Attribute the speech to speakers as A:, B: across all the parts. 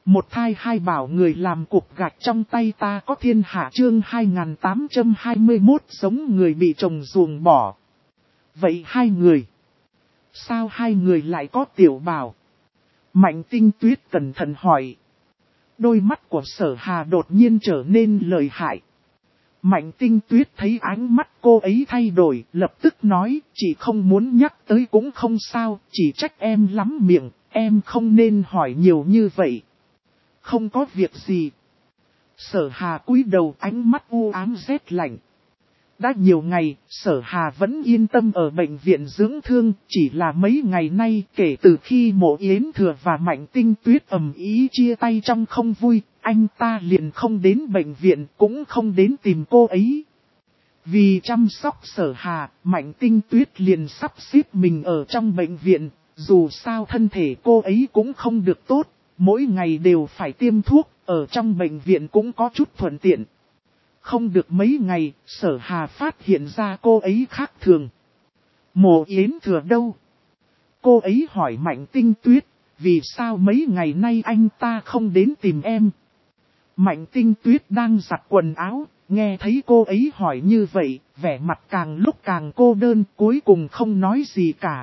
A: Một thai hai bảo người làm cục gạch trong tay ta có thiên hạ chương 2821 giống người bị chồng ruồng bỏ. Vậy hai người? Sao hai người lại có tiểu bảo? Mạnh Tinh Tuyết cẩn thận hỏi. Đôi mắt của Sở Hà đột nhiên trở nên lợi hại. Mạnh Tinh Tuyết thấy ánh mắt cô ấy thay đổi, lập tức nói, chị không muốn nhắc tới cũng không sao, chỉ trách em lắm miệng, em không nên hỏi nhiều như vậy. Không có việc gì. Sở Hà cúi đầu, ánh mắt u ám rét lạnh. Đã nhiều ngày, Sở Hà vẫn yên tâm ở bệnh viện dưỡng thương, chỉ là mấy ngày nay kể từ khi Mộ Yến Thừa và Mạnh Tinh Tuyết ầm ĩ chia tay trong không vui, anh ta liền không đến bệnh viện cũng không đến tìm cô ấy. Vì chăm sóc Sở Hà, Mạnh Tinh Tuyết liền sắp xếp mình ở trong bệnh viện, dù sao thân thể cô ấy cũng không được tốt, mỗi ngày đều phải tiêm thuốc, ở trong bệnh viện cũng có chút thuận tiện. Không được mấy ngày, Sở Hà phát hiện ra cô ấy khác thường. Mộ Yến Thừa đâu? Cô ấy hỏi Mạnh Tinh Tuyết, vì sao mấy ngày nay anh ta không đến tìm em? Mạnh Tinh Tuyết đang giặt quần áo, nghe thấy cô ấy hỏi như vậy, vẻ mặt càng lúc càng cô đơn, cuối cùng không nói gì cả.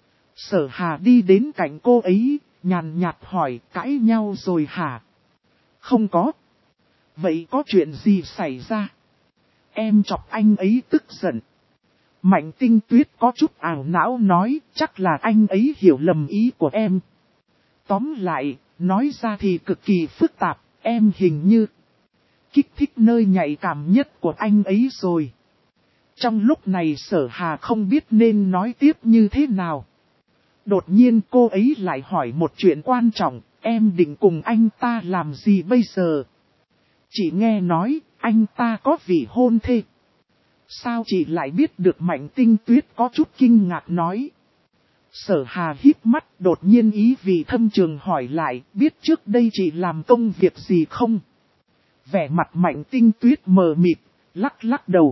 A: Sở Hà đi đến cạnh cô ấy, nhàn nhạt hỏi, cãi nhau rồi hả? Không có. Vậy có chuyện gì xảy ra? Em chọc anh ấy tức giận. Mạnh Tinh Tuyết có chút ảo não nói, chắc là anh ấy hiểu lầm ý của em. Tóm lại, nói ra thì cực kỳ phức tạp, em hình như kích thích nơi nhạy cảm nhất của anh ấy rồi. Trong lúc này Sở Hà không biết nên nói tiếp như thế nào. Đột nhiên cô ấy lại hỏi một chuyện quan trọng, em định cùng anh ta làm gì bây giờ? Chị nghe nói, anh ta có vị hôn thê. Sao chị lại biết được? Mạnh Tinh Tuyết có chút kinh ngạc nói. Sở Hà híp mắt đột nhiên ý vị thâm trường hỏi lại, biết trước đây chị làm công việc gì không? Vẻ mặt Mạnh Tinh Tuyết mờ mịt, lắc lắc đầu.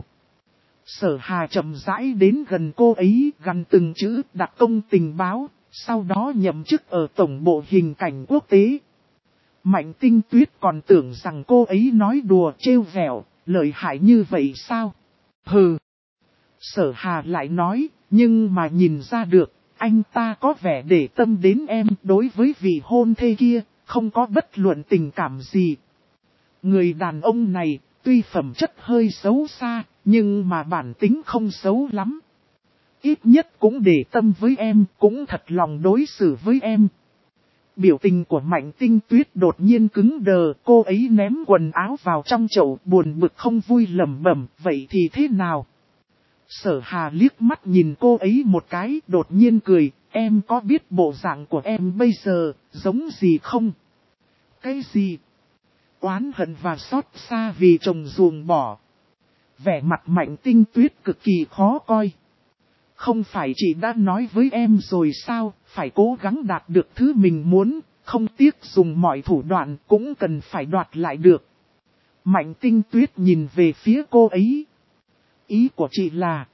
A: Sở Hà chậm rãi đến gần cô ấy, gần từng chữ đặc công tình báo, sau đó nhậm chức ở Tổng bộ Hình cảnh Quốc tế. Mạnh Tinh Tuyết còn tưởng rằng cô ấy nói đùa trêu vẻo, lợi hại như vậy sao? Hừ. Sở Hà lại nói, nhưng mà nhìn ra được, anh ta có vẻ để tâm đến em, đối với vị hôn thê kia, không có bất luận tình cảm gì. Người đàn ông này, tuy phẩm chất hơi xấu xa, nhưng mà bản tính không xấu lắm. Ít nhất cũng để tâm với em, cũng thật lòng đối xử với em. Biểu tình của Mạnh Tinh Tuyết đột nhiên cứng đờ, cô ấy ném quần áo vào trong chậu, buồn bực không vui lẩm bẩm, vậy thì thế nào? Sở Hà liếc mắt nhìn cô ấy một cái, đột nhiên cười, em có biết bộ dạng của em bây giờ, giống gì không? Cái gì? Oán hận và xót xa vì chồng ruồng bỏ. Vẻ mặt Mạnh Tinh Tuyết cực kỳ khó coi. Không phải chị đã nói với em rồi sao, phải cố gắng đạt được thứ mình muốn, không tiếc dùng mọi thủ đoạn cũng cần phải đoạt lại được. Mạnh Tinh Tuyết nhìn về phía cô ấy. Ý của chị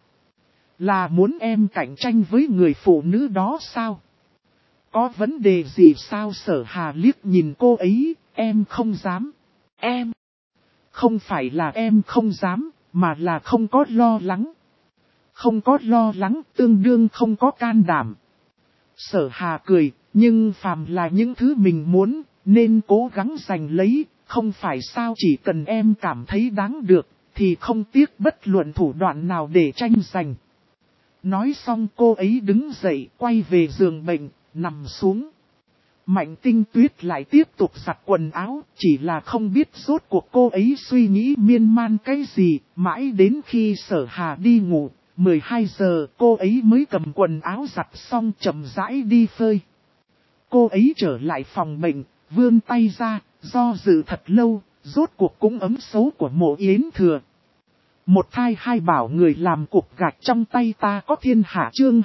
A: là muốn em cạnh tranh với người phụ nữ đó sao? Có vấn đề gì sao? Sở Hà liếc nhìn cô ấy, em không dám. Em, không phải là em không dám, mà là không có lo lắng. Không có lo lắng tương đương không có can đảm. Sở Hà cười, nhưng phàm là những thứ mình muốn, nên cố gắng giành lấy, không phải sao? Chỉ cần em cảm thấy đáng được, thì không tiếc bất luận thủ đoạn nào để tranh giành. Nói xong cô ấy đứng dậy, quay về giường bệnh, nằm xuống. Mạnh Tinh Tuyết lại tiếp tục giặt quần áo, chỉ là không biết rốt cuộc cô ấy suy nghĩ miên man cái gì, mãi đến khi Sở Hà đi ngủ. 12 giờ cô ấy mới cầm quần áo giặt xong chậm rãi đi phơi. Cô ấy trở lại phòng bệnh, vươn tay ra, do dự thật lâu, rốt cuộc cũng ấm xấu của Mộ Yến Thừa. Một thai hai bảo người làm cục gạch trong tay ta có thiên hạ chương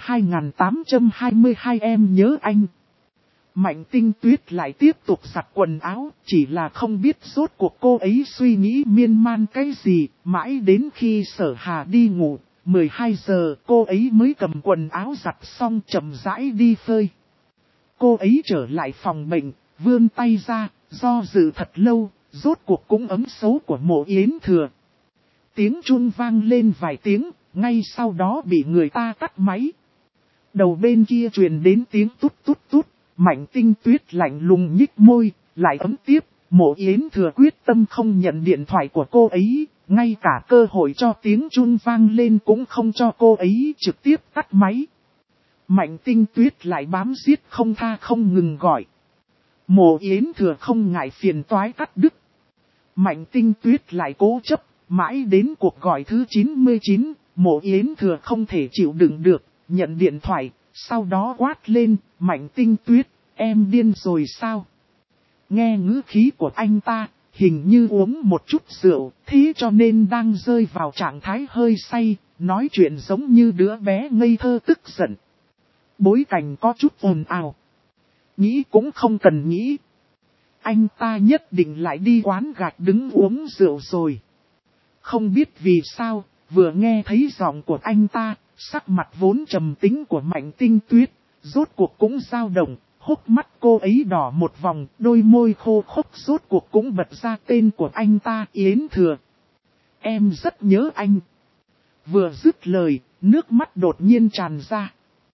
A: 2822 em nhớ anh. Mạnh Tinh Tuyết lại tiếp tục giặt quần áo, chỉ là không biết rốt cuộc cô ấy suy nghĩ miên man cái gì, mãi đến khi Sở Hà đi ngủ. 12 giờ cô ấy mới cầm quần áo giặt xong chậm rãi đi phơi. Cô ấy trở lại phòng bệnh, vươn tay ra, Do dự thật lâu, rốt cuộc cũng ấm số của Mộ Yến Thừa. Tiếng chuông vang lên vài tiếng, ngay sau đó bị người ta tắt máy. Đầu bên kia truyền đến tiếng tút tút tút, Mạnh Tinh Tuyết lạnh lùng nhích môi, lại ấm tiếp. Mộ Yến Thừa quyết tâm không nhận điện thoại của cô ấy, ngay cả cơ hội cho tiếng chuông vang lên cũng không cho cô ấy trực tiếp tắt máy. Mạnh Tinh Tuyết lại bám giết không tha không ngừng gọi. Mộ Yến Thừa không ngại phiền toái cắt đứt. Mạnh Tinh Tuyết lại cố chấp, mãi đến cuộc gọi thứ 99, Mộ Yến Thừa không thể chịu đựng được, nhận điện thoại, sau đó quát lên, Mạnh Tinh Tuyết, em điên rồi sao? Nghe ngữ khí của anh ta, hình như uống một chút rượu, thế cho nên đang rơi vào trạng thái hơi say, nói chuyện giống như đứa bé ngây thơ tức giận. Bối cảnh có chút ồn ào. Nghĩ cũng không cần nghĩ. Anh ta nhất định lại đi quán gạch đứng uống rượu rồi. Không biết vì sao, vừa nghe thấy giọng của anh ta, sắc mặt vốn trầm tính của Mạnh Tinh Tuyết, rốt cuộc cũng dao động, hốc mắt cô ấy đỏ một vòng, đôi môi khô khốc rốt cuộc cũng bật ra tên của anh ta, Yến Thừa. Em rất nhớ anh. Vừa dứt lời, nước mắt đột nhiên tràn ra.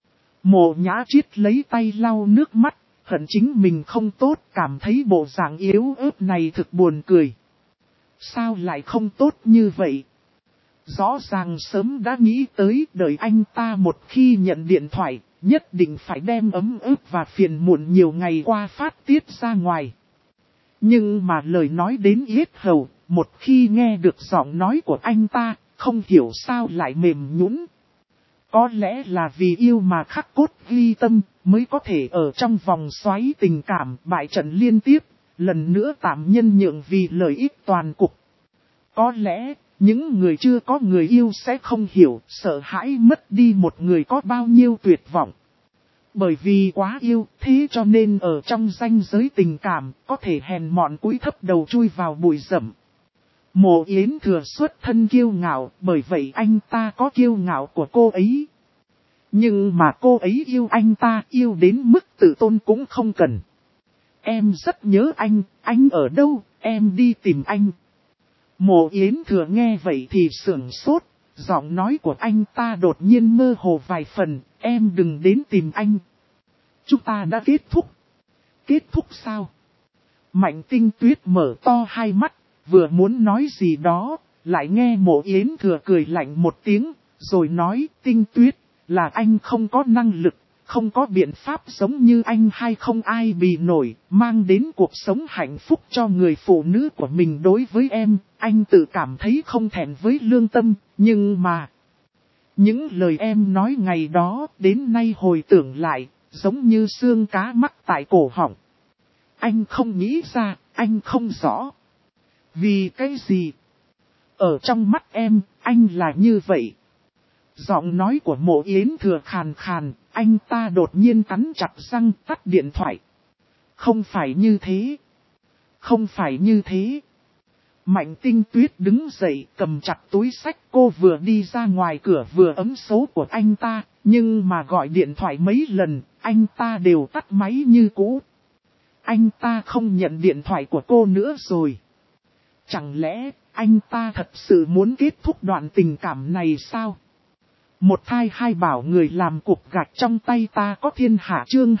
A: Mộ Nhã Triết lấy tay lau nước mắt, hận chính mình không tốt, cảm thấy bộ dạng yếu ớt này thực buồn cười. Sao lại không tốt như vậy? Rõ ràng sớm đã nghĩ tới đợi anh ta một khi nhận điện thoại, nhất định phải đem ấm ức và phiền muộn nhiều ngày qua phát tiết ra ngoài. Nhưng mà lời nói đến yết hầu, một khi nghe được giọng nói của anh ta, không hiểu sao lại mềm nhũn. Có lẽ là vì yêu mà khắc cốt ghi tâm, mới có thể ở trong vòng xoáy tình cảm bại trận liên tiếp, lần nữa tạm nhân nhượng vì lợi ích toàn cục. Có lẽ, những người chưa có người yêu sẽ không hiểu, sợ hãi mất đi một người có bao nhiêu tuyệt vọng. Bởi vì quá yêu, thế cho nên ở trong ranh giới tình cảm, có thể hèn mọn cúi thấp đầu chui vào bụi rậm. Mộ Yến Thừa xuất thân kiêu ngạo, bởi vậy anh ta có kiêu ngạo của cô ấy. Nhưng mà cô ấy yêu anh ta, yêu đến mức tự tôn cũng không cần. Em rất nhớ anh ở đâu, em đi tìm anh. Mộ Yến Thừa nghe vậy thì sửng sốt, giọng nói của anh ta đột nhiên mơ hồ vài phần, em đừng đến tìm anh. Chúng ta đã kết thúc. Kết thúc sao? Mạnh Tinh Tuyết mở to hai mắt, vừa muốn nói gì đó, lại nghe Mộ Yến Thừa cười lạnh một tiếng, rồi nói, Tinh Tuyết, là anh không có năng lực, không có biện pháp giống như anh hay không ai bì nổi, mang đến cuộc sống hạnh phúc cho người phụ nữ của mình đối với em, anh tự cảm thấy không thẹn với lương tâm, nhưng mà... Những lời em nói ngày đó, đến nay hồi tưởng lại, giống như xương cá mắc tại cổ họng. Anh không nghĩ ra, anh không rõ. Vì cái gì? Ở trong mắt em, anh là như vậy. Giọng nói của Mộ Yến Thừa khàn khàn, anh ta đột nhiên cắn chặt răng tắt điện thoại. Không phải như thế. Không phải như thế. Mạnh Tinh Tuyết đứng dậy cầm chặt túi sách, cô vừa đi ra ngoài cửa vừa ấm số của anh ta, nhưng mà gọi điện thoại mấy lần, anh ta đều tắt máy như cũ. Anh ta không nhận điện thoại của cô nữa rồi. Chẳng lẽ anh ta thật sự muốn kết thúc đoạn tình cảm này sao? Một thai hai bảo người làm cục gạch trong tay ta có thiên hạ chương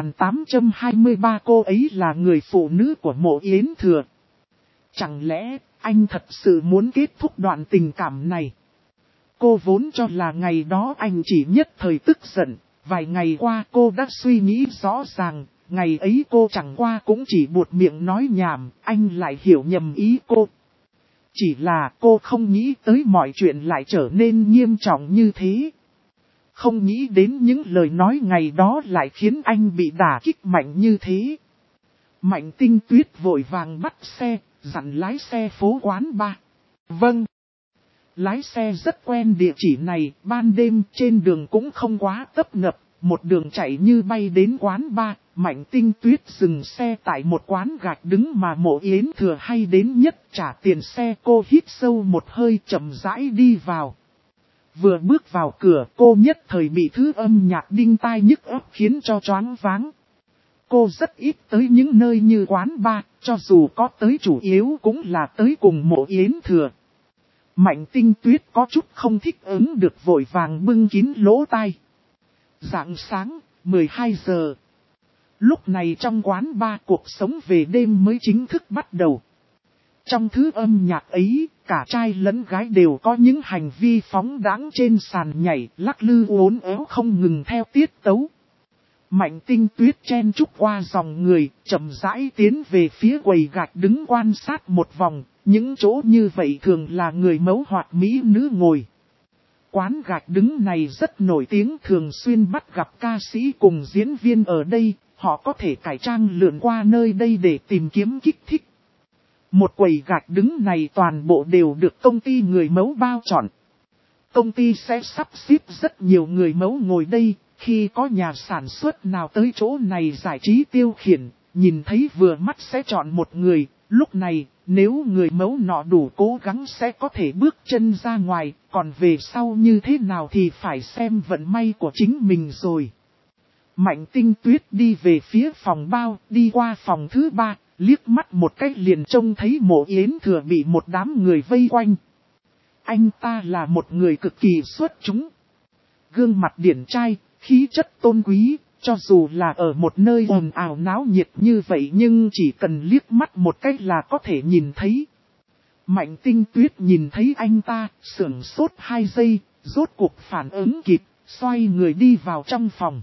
A: 2823 cô ấy là người phụ nữ của Mộ Yến Thừa. Chẳng lẽ anh thật sự muốn kết thúc đoạn tình cảm này? Cô vốn cho là ngày đó anh chỉ nhất thời tức giận, vài ngày qua cô đã suy nghĩ rõ ràng, ngày ấy cô chẳng qua cũng chỉ buột miệng nói nhảm, anh lại hiểu nhầm ý cô. Chỉ là cô không nghĩ tới mọi chuyện lại trở nên nghiêm trọng như thế. Không nghĩ đến những lời nói ngày đó lại khiến anh bị đả kích mạnh như thế. Mạnh Tinh Tuyết vội vàng bắt xe, dặn lái xe phố quán ba. Vâng. Lái xe rất quen địa chỉ này, ban đêm trên đường cũng không quá tấp nập, một đường chạy như bay đến quán ba. Mạnh Tinh Tuyết dừng xe tại một quán gạch đứng mà Mộ Yến Thừa hay đến nhất, trả tiền xe. Cô hít sâu một hơi chậm rãi đi vào. Vừa bước vào cửa cô nhất thời bị thứ âm nhạc đinh tai nhức óc khiến cho choáng váng. Cô rất ít tới những nơi như quán bar, cho dù có tới chủ yếu cũng là tới cùng Mộ Yến Thừa. Mạnh Tinh Tuyết có chút không thích ứng được, vội vàng bưng kín lỗ tai. Rạng sáng, 12 giờ. Lúc này trong quán bar cuộc sống về đêm mới chính thức bắt đầu. Trong thứ âm nhạc ấy, cả trai lẫn gái đều có những hành vi phóng đãng trên sàn nhảy, lắc lư uốn éo không ngừng theo tiết tấu. Mạnh Tinh Tuyết chen chúc qua dòng người, chậm rãi tiến về phía quầy gạch đứng quan sát một vòng, những chỗ như vậy thường là người mẫu hoặc mỹ nữ ngồi. Quán gạch đứng này rất nổi tiếng, thường xuyên bắt gặp ca sĩ cùng diễn viên ở đây, họ có thể cải trang lượn qua nơi đây để tìm kiếm kích thích. Một quầy gạch đứng này toàn bộ đều được công ty người mẫu bao trọn. Công ty sẽ sắp xếp rất nhiều người mẫu ngồi đây, khi có nhà sản xuất nào tới chỗ này giải trí tiêu khiển, nhìn thấy vừa mắt sẽ chọn một người, lúc này, nếu người mẫu nọ đủ cố gắng sẽ có thể bước chân ra ngoài, còn về sau như thế nào thì phải xem vận may của chính mình rồi. Mạnh Tinh Tuyết đi về phía phòng bao, đi qua phòng thứ 3, liếc mắt một cách liền trông thấy Mộ Yến Thừa bị một đám người vây quanh. Anh ta là một người cực kỳ xuất chúng. Gương mặt điển trai, khí chất tôn quý, cho dù là ở một nơi ồn ào náo nhiệt như vậy nhưng chỉ cần liếc mắt một cách là có thể nhìn thấy. Mạnh Tinh Tuyết nhìn thấy anh ta, sửng sốt 2 giây, rốt cuộc phản ứng kịp, xoay người đi vào trong phòng.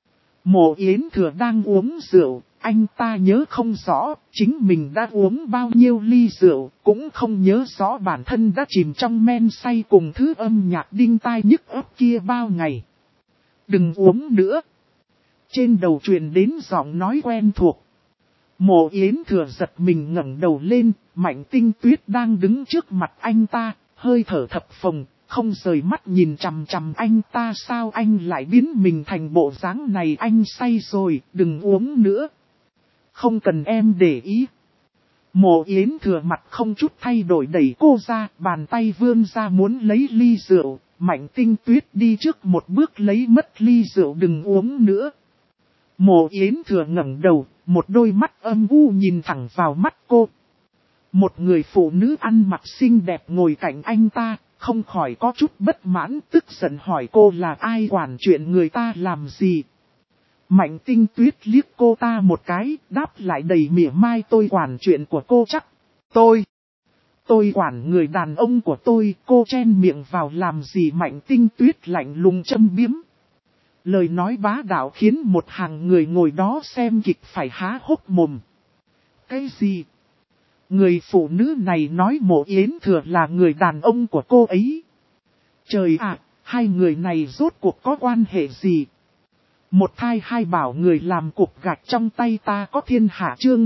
A: Mộ Yến Thừa đang uống rượu, anh ta nhớ không rõ chính mình đã uống bao nhiêu ly rượu, cũng không nhớ rõ bản thân đã chìm trong men say cùng thứ âm nhạc đinh tai nhức óc kia bao ngày. Đừng uống nữa. Trên đầu truyền đến giọng nói quen thuộc. Mộ Yến Thừa giật mình ngẩng đầu lên, Mạnh Tinh Tuyết đang đứng trước mặt anh ta, hơi thở thập phồng, không rời mắt nhìn chằm chằm anh ta. Sao anh lại biến mình thành bộ dáng này? Anh say rồi, đừng uống nữa. Không cần em để ý. Mộ Yến Thừa mặt không chút thay đổi đẩy cô ra, bàn tay vươn ra muốn lấy ly rượu. Mạnh Tinh Tuyết đi trước một bước lấy mất ly rượu. Đừng uống nữa. Mộ Yến Thừa ngẩng đầu, một đôi mắt âm u nhìn thẳng vào mắt cô. Một người phụ nữ ăn mặc xinh đẹp ngồi cạnh anh ta, không khỏi có chút bất mãn, tức giận hỏi cô là ai quản chuyện người ta làm gì. Mạnh Tinh Tuyết liếc cô ta một cái, đáp lại đầy mỉa mai. Tôi quản chuyện của cô chắc. Tôi quản người đàn ông của tôi. Cô chen miệng vào làm gì? Mạnh Tinh Tuyết lạnh lùng châm biếm. Lời nói bá đạo khiến một hàng người ngồi đó xem kịch phải há hốc mồm. Cái gì? Người phụ nữ này nói Mộ Yến Thừa là người đàn ông của cô ấy. Trời ạ, hai người này rốt cuộc có quan hệ gì? Một thai hai bảo người làm cục gạch trong tay ta có thiên hạ. Chương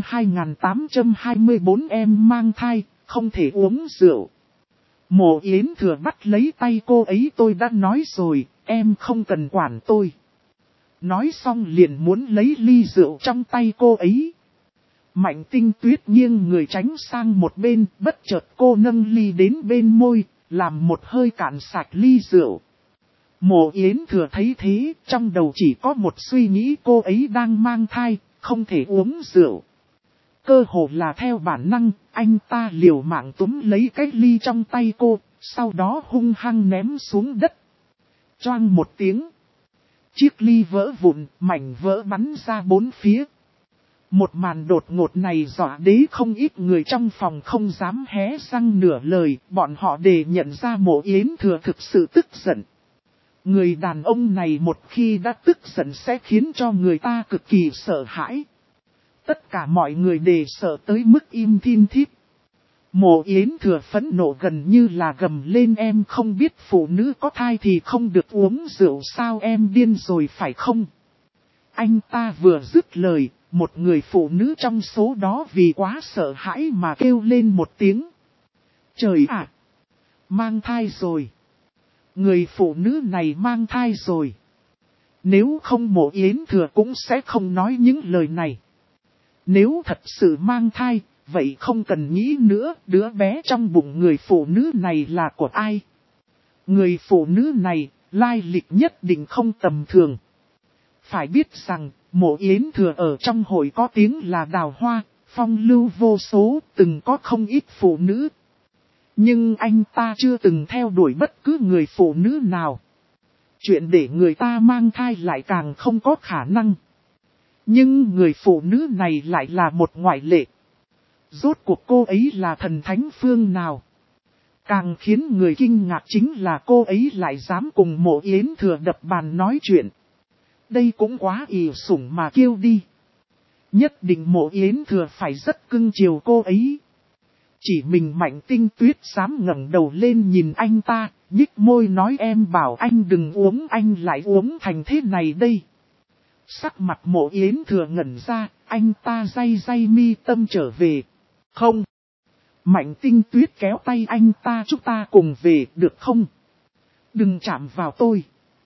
A: 2824 em mang thai, không thể uống rượu. Mộ Yến Thừa bắt lấy tay cô ấy. Tôi đã nói rồi, em không cần quản tôi. Nói xong liền muốn lấy ly rượu trong tay cô ấy. Mạnh Tinh Tuyết nghiêng người tránh sang một bên, bất chợt cô nâng ly đến bên môi, làm một hơi cạn sạch ly rượu. Mộ Yến Thừa thấy thế, trong đầu chỉ có một suy nghĩ, cô ấy đang mang thai, không thể uống rượu. Cơ hồ là theo bản năng, anh ta liều mạng túm lấy cái ly trong tay cô, sau đó hung hăng ném xuống đất. Choang một tiếng. Chiếc ly vỡ vụn, mảnh vỡ bắn ra bốn phía. Một màn đột ngột này dọa đế không ít người trong phòng không dám hé răng nửa lời, bọn họ đều nhận ra Mộ Yến Thừa thực sự tức giận. Người đàn ông này một khi đã tức giận sẽ khiến cho người ta cực kỳ sợ hãi. Tất cả mọi người đều sợ tới mức im thin thít. Mộ Yến Thừa phẫn nộ gần như là gầm lên, em không biết phụ nữ có thai thì không được uống rượu sao? Em điên rồi phải không? Anh ta vừa dứt lời, một người phụ nữ trong số đó vì quá sợ hãi mà kêu lên một tiếng. Trời ạ! Mang thai rồi! Người phụ nữ này mang thai rồi! Nếu không Mộ Yến Thừa cũng sẽ không nói những lời này. Nếu thật sự mang thai, vậy không cần nghĩ nữa, đứa bé trong bụng người phụ nữ này là của ai? Người phụ nữ này, lai lịch nhất định không tầm thường. Phải biết rằng, Mộ Yến Thừa ở trong hội có tiếng là đào hoa, phong lưu vô số, từng có không ít phụ nữ. Nhưng anh ta chưa từng theo đuổi bất cứ người phụ nữ nào. Chuyện để người ta mang thai lại càng không có khả năng. Nhưng người phụ nữ này lại là một ngoại lệ. Rốt cuộc cô ấy là thần thánh phương nào? Càng khiến người kinh ngạc chính là cô ấy lại dám cùng Mộ Yến Thừa đập bàn nói chuyện. Đây cũng quá ỷ sủng mà kêu đi. Nhất định Mộ Yến Thừa phải rất cưng chiều cô ấy. Chỉ mình Mạnh Tinh Tuyết dám ngẩng đầu lên nhìn anh ta, nhích môi nói em bảo anh đừng uống, anh lại uống thành thế này đây. Sắc mặt Mộ Yến Thừa ngẩn ra, anh ta day mi tâm trở về. Không. Mạnh Tinh Tuyết kéo tay anh ta, chúng ta cùng về được không? Đừng chạm vào tôi.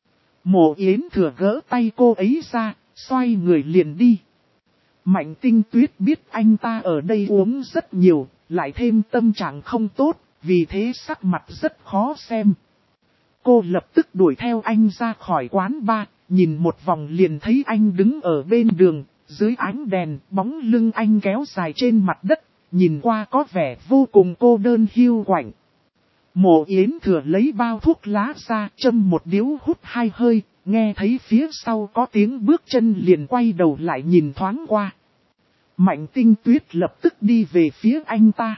A: Mộ Yến Thừa gỡ tay cô ấy ra, xoay người liền đi. Mạnh Tinh Tuyết biết anh ta ở đây uống rất nhiều, lại thêm tâm trạng không tốt, vì thế sắc mặt rất khó xem. Cô lập tức đuổi theo anh ra khỏi quán bar, nhìn một vòng liền thấy anh đứng ở bên đường, dưới ánh đèn, bóng lưng anh kéo dài trên mặt đất, nhìn qua có vẻ vô cùng cô đơn hiu quạnh. Mộ Yến Thừa lấy bao thuốc lá ra, châm một điếu hút 2 hơi, nghe thấy phía sau có tiếng bước chân liền quay đầu lại nhìn thoáng qua. Mạnh Tinh Tuyết lập tức đi về phía anh ta.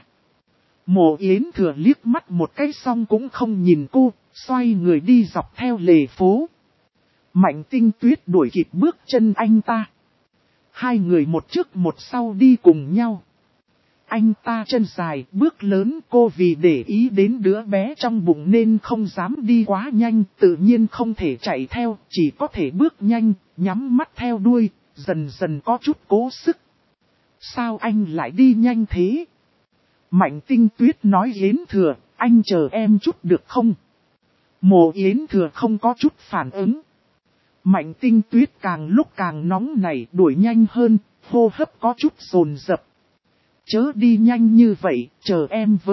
A: Mộ Yến Thừa liếc mắt một cái xong cũng không nhìn cô, xoay người đi dọc theo lề phố. Mạnh Tinh Tuyết đuổi kịp bước chân anh ta. Hai người một trước một sau đi cùng nhau. Anh ta chân dài, bước lớn, cô vì để ý đến đứa bé trong bụng nên không dám đi quá nhanh, tự nhiên không thể chạy theo, chỉ có thể bước nhanh, nhắm mắt theo đuôi, dần dần có chút cố sức. Sao anh lại đi nhanh thế? Mạnh Tinh Tuyết nói Yến Thừa, anh chờ em chút được không? Mộ Yến Thừa không có chút phản ứng. Mạnh Tinh Tuyết càng lúc càng nóng nảy, đuổi nhanh hơn, hô hấp có chút dồn dập. Chớ đi nhanh như vậy, chờ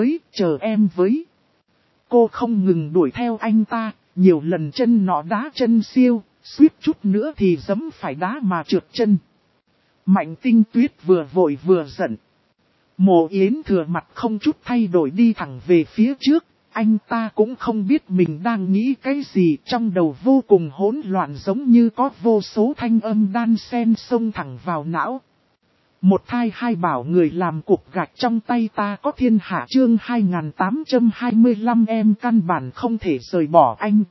A: em với. Cô không ngừng đuổi theo anh ta, nhiều lần chân nọ đá chân siêu, suýt chút nữa thì giẫm phải đá mà trượt chân. Mạnh Tinh Tuyết vừa vội vừa giận. Mộ Yến Thừa mặt không chút thay đổi đi thẳng về phía trước, anh ta cũng không biết mình đang nghĩ cái gì, trong đầu vô cùng hỗn loạn giống như có vô số thanh âm đan xen xông thẳng vào não. Một thai hai bảo người làm cục gạch trong tay ta có thiên hạ chương 2825 em căn bản không thể rời bỏ anh.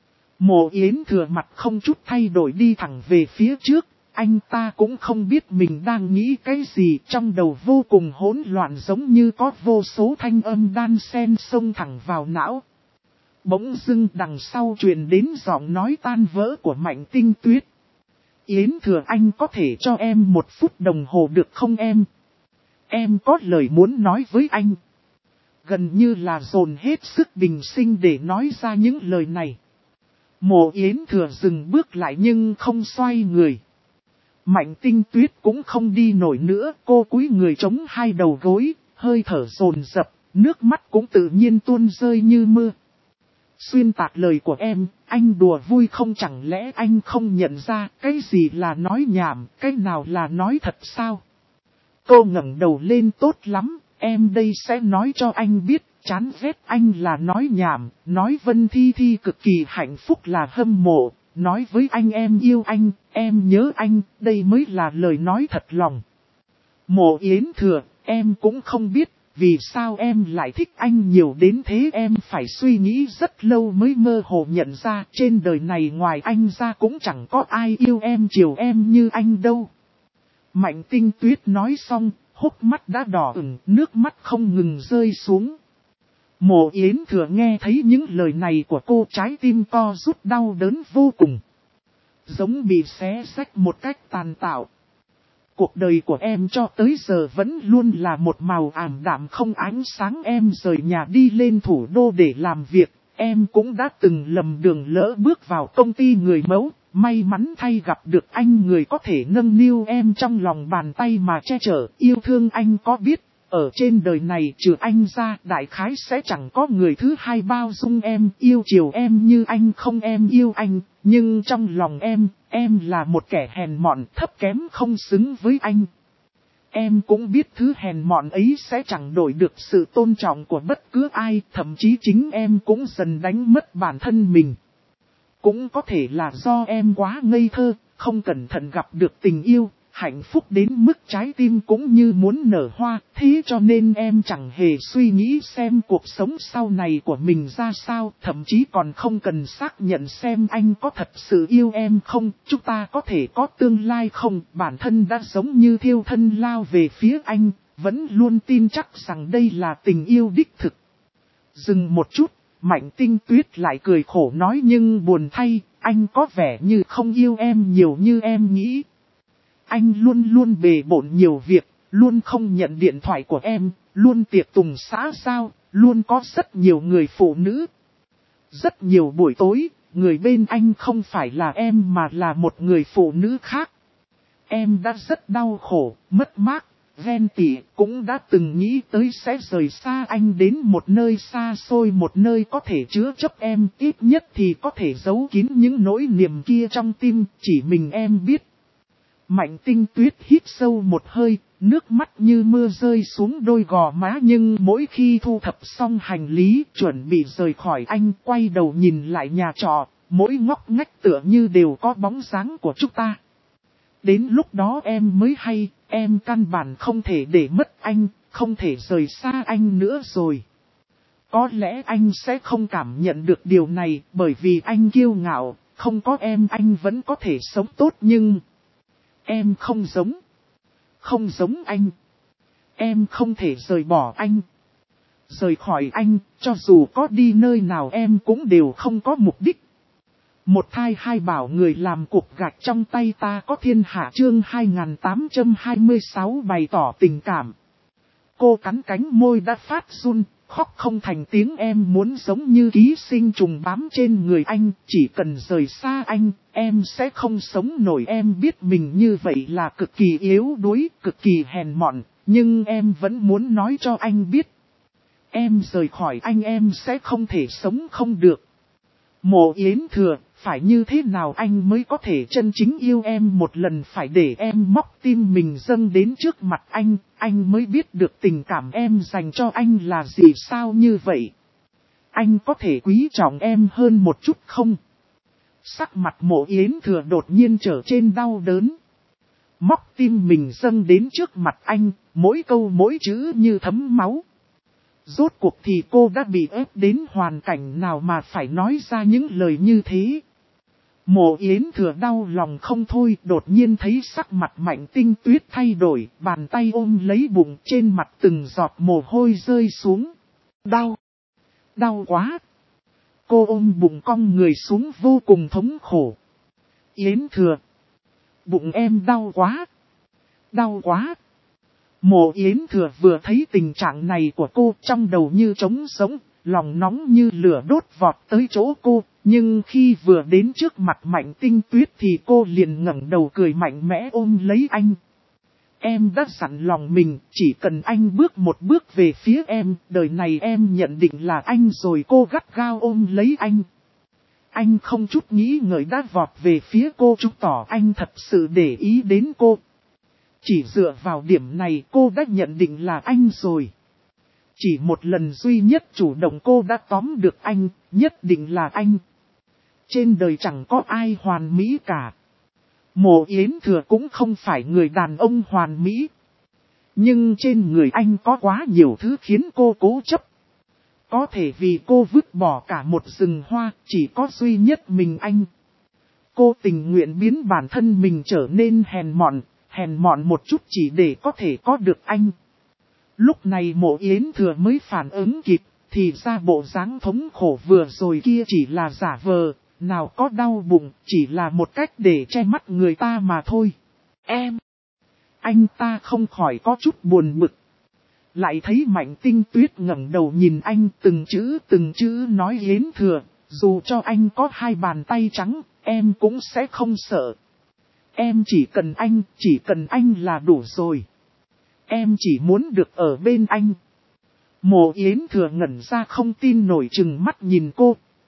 A: Mộ Yến Thừa mặt không chút thay đổi đi thẳng về phía trước, anh ta cũng không biết mình đang nghĩ cái gì, trong đầu vô cùng hỗn loạn giống như có vô số thanh âm đan xen xông thẳng vào não. Bỗng dưng đằng sau truyền đến giọng nói tan vỡ của Mạnh Tinh Tuyết. Yến Thừa, anh có thể cho em 1 phút đồng hồ được không em? Em có lời muốn nói với anh. Gần như là dồn hết sức bình sinh để nói ra những lời này. Mộ Yến Thừa dừng bước lại nhưng không xoay người. Mạnh Tinh Tuyết cũng không đi nổi nữa, cô cúi người chống 2 đầu gối, hơi thở dồn dập, nước mắt cũng tự nhiên tuôn rơi như mưa. Xuyên tạc lời của em, anh đùa vui không, chẳng lẽ anh không nhận ra cái gì là nói nhảm, cái nào là nói thật sao? Cô ngẩng đầu lên, tốt lắm, em đây sẽ nói cho anh biết, chán ghét anh là nói nhảm, nói Vân Thi Thi cực kỳ hạnh phúc là hâm mộ, nói với anh em yêu anh, em nhớ anh, đây mới là lời nói thật lòng. Mộ Yến Thừa, em cũng không biết. Vì sao em lại thích anh nhiều đến thế, em phải suy nghĩ rất lâu mới mơ hồ nhận ra trên đời này ngoài anh ra cũng chẳng có ai yêu em chiều em như anh đâu. Mạnh Tinh Tuyết nói xong, hốc mắt đã đỏ ửng, nước mắt không ngừng rơi xuống. Mộ Yến Thừa nghe thấy những lời này của cô, trái tim co rút đau đớn vô cùng. Giống bị xé xách một cách tàn tạo. Cuộc đời của em cho tới giờ vẫn luôn là một màu ảm đạm không ánh sáng, em rời nhà đi lên thủ đô để làm việc, em cũng đã từng lầm đường lỡ bước vào công ty người mẫu, may mắn thay gặp được anh, người có thể nâng niu em trong lòng bàn tay mà che chở, yêu thương anh có biết, ở trên đời này trừ anh ra đại khái sẽ chẳng có người thứ hai bao dung em, yêu chiều em như anh không, em yêu anh, nhưng trong lòng em, Em là một kẻ hèn mọn thấp kém không xứng với anh. Em cũng biết thứ hèn mọn ấy sẽ chẳng đổi được sự tôn trọng của bất cứ ai, thậm chí chính em cũng dần đánh mất bản thân mình. Cũng có thể là do em quá ngây thơ, không cẩn thận gặp được tình yêu, hạnh phúc đến mức trái tim cũng như muốn nở hoa, thế cho nên em chẳng hề suy nghĩ xem cuộc sống sau này của mình ra sao, thậm chí còn không cần xác nhận xem anh có thật sự yêu em không, chúng ta có thể có tương lai không, bản thân đã giống như thiêu thân lao về phía anh, vẫn luôn tin chắc rằng đây là tình yêu đích thực. Dừng một chút, Mạnh Tinh Tuyết lại cười khổ nói nhưng buồn thay, anh có vẻ như không yêu em nhiều như em nghĩ. Anh luôn luôn bề bộn nhiều việc, luôn không nhận điện thoại của em, luôn tiệc tùng xã giao, luôn có rất nhiều người phụ nữ. Rất nhiều buổi tối, người bên anh không phải là em mà là một người phụ nữ khác. Em đã rất đau khổ, mất mát, ghen tị, cũng đã từng nghĩ tới sẽ rời xa anh đến một nơi xa xôi, một nơi có thể chứa chấp em, ít nhất thì có thể giấu kín những nỗi niềm kia trong tim, chỉ mình em biết. Mạnh Tinh Tuyết hít sâu một hơi, nước mắt như mưa rơi xuống đôi gò má nhưng mỗi khi thu thập xong hành lý chuẩn bị rời khỏi anh quay đầu nhìn lại nhà trọ, mỗi ngóc ngách tựa như đều có bóng dáng của chúng ta. Đến lúc đó em mới hay, em căn bản không thể để mất anh, không thể rời xa anh nữa rồi. Có lẽ anh sẽ không cảm nhận được điều này bởi vì anh kiêu ngạo, không có em anh vẫn có thể sống tốt nhưng... Em không giống anh. Em không thể rời bỏ anh. Rời khỏi anh, cho dù có đi nơi nào em cũng đều không có mục đích. Một thai hai bảo người làm cục gạch trong tay ta có thiên hạ chương 2826 bày tỏ tình cảm. Cô cắn cánh môi đã phát run, khóc không thành tiếng em muốn giống như ký sinh trùng bám trên người anh, chỉ cần rời xa anh, em sẽ không sống nổi em biết mình như vậy là cực kỳ yếu đuối, cực kỳ hèn mọn, nhưng em vẫn muốn nói cho anh biết. Em rời khỏi anh em sẽ không thể sống không được. Mộ Yến Thừa, phải như thế nào anh mới có thể chân chính yêu em một lần phải để em móc tim mình dâng đến trước mặt anh mới biết được tình cảm em dành cho anh là gì sao như vậy. Anh có thể quý trọng em hơn một chút không? Sắc mặt Mộ Yến Thừa đột nhiên trở trên đau đớn. Móc tim mình dâng đến trước mặt anh, mỗi câu mỗi chữ như thấm máu. Rốt cuộc thì cô đã bị ép đến hoàn cảnh nào mà phải nói ra những lời như thế. Mộ Yến Thừa đau lòng không thôi, đột nhiên thấy sắc mặt Mạnh Tinh Tuyết thay đổi, bàn tay ôm lấy bụng trên mặt từng giọt mồ hôi rơi xuống. Đau quá. Cô ôm bụng cong người xuống vô cùng thống khổ. Yến Thừa. Bụng em đau quá. Mộ Yến Thừa vừa thấy tình trạng này của cô trong đầu như trống sống, lòng nóng như lửa đốt vọt tới chỗ cô, nhưng khi vừa đến trước mặt Mạnh Tinh Tuyết thì cô liền ngẩng đầu cười mạnh mẽ ôm lấy anh. Em đã dặn lòng mình, chỉ cần anh bước một bước về phía em, đời này em nhận định là anh rồi cô gắt gao ôm lấy anh. Anh không chút nghĩ ngợi đã vọt về phía cô chứng tỏ anh thật sự để ý đến cô. Chỉ dựa vào điểm này cô đã nhận định là anh rồi. Chỉ một lần duy nhất chủ động cô đã tóm được anh, nhất định là anh. Trên đời chẳng có ai hoàn mỹ cả. Mộ Yến Thừa cũng không phải người đàn ông hoàn mỹ. Nhưng trên người anh có quá nhiều thứ khiến cô cố chấp. Có thể vì cô vứt bỏ cả một rừng hoa, chỉ có duy nhất mình anh. Cô tình nguyện biến bản thân mình trở nên hèn mọn một chút chỉ để có thể có được anh. Lúc này Mộ Yến Thừa mới phản ứng kịp, thì ra bộ dáng thống khổ vừa rồi kia chỉ là giả vờ, nào có đau bụng, chỉ là một cách để che mắt người ta mà thôi. Em! Anh ta không khỏi có chút buồn bực. Lại thấy Mạnh Tinh Tuyết ngẩng đầu nhìn anh từng chữ nói Yến Thừa, dù cho anh có hai bàn tay trắng, em cũng sẽ không sợ. Em chỉ cần anh là đủ rồi. Em chỉ muốn được ở bên anh. Mộ Yến Thừa ngẩn ra không tin nổi chừng mắt nhìn cô.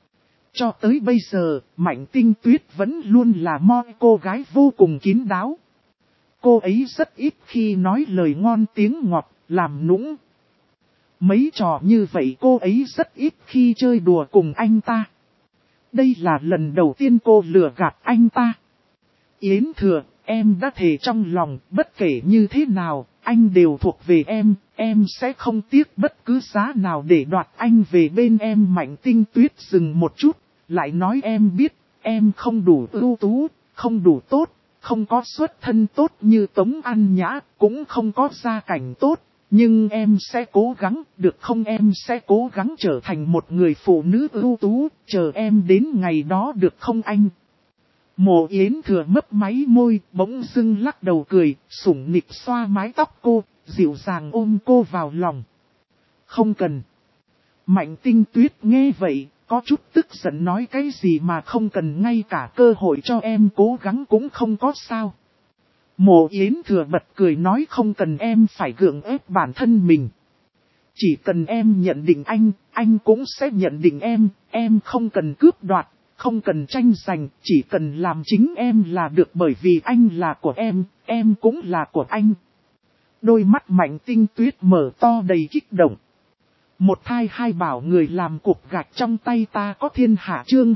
A: Cho tới bây giờ, Mạnh Tinh Tuyết vẫn luôn là một cô gái vô cùng kín đáo. Cô ấy rất ít khi nói lời ngon tiếng ngọt, làm nũng. Mấy trò như vậy cô ấy rất ít khi chơi đùa cùng anh ta. Đây là lần đầu tiên cô lừa gạt anh ta. Yến Thừa, em đã thề trong lòng, bất kể như thế nào, anh đều thuộc về em sẽ không tiếc bất cứ giá nào để đoạt anh về bên em. Mạnh Tinh Tuyết dừng một chút, lại nói em biết, em không đủ ưu tú, không đủ tốt, không có xuất thân tốt như Tống An Nhã, cũng không có gia cảnh tốt. Nhưng em sẽ cố gắng, được không? Em sẽ cố gắng trở thành một người phụ nữ ưu tú, chờ em đến ngày đó được không anh? Mộ Yến Thừa mấp máy môi, bỗng dưng lắc đầu cười, sủng nịch xoa mái tóc cô, dịu dàng ôm cô vào lòng. Không cần. Mạnh Tinh Tuyết nghe vậy, có chút tức giận nói cái gì mà không cần, ngay cả cơ hội cho em cố gắng cũng không có sao. Mộ Yến Thừa bật cười nói không cần em phải gượng ép bản thân mình. Chỉ cần em nhận định anh cũng sẽ nhận định em không cần cướp đoạt, không cần tranh giành, chỉ cần làm chính em là được, bởi vì anh là của em cũng là của anh. Đôi mắt Mạnh Tinh Tuyết mở to đầy kích động. Một thai hai bảo người làm cục gạch trong tay ta có thiên hạ. Chương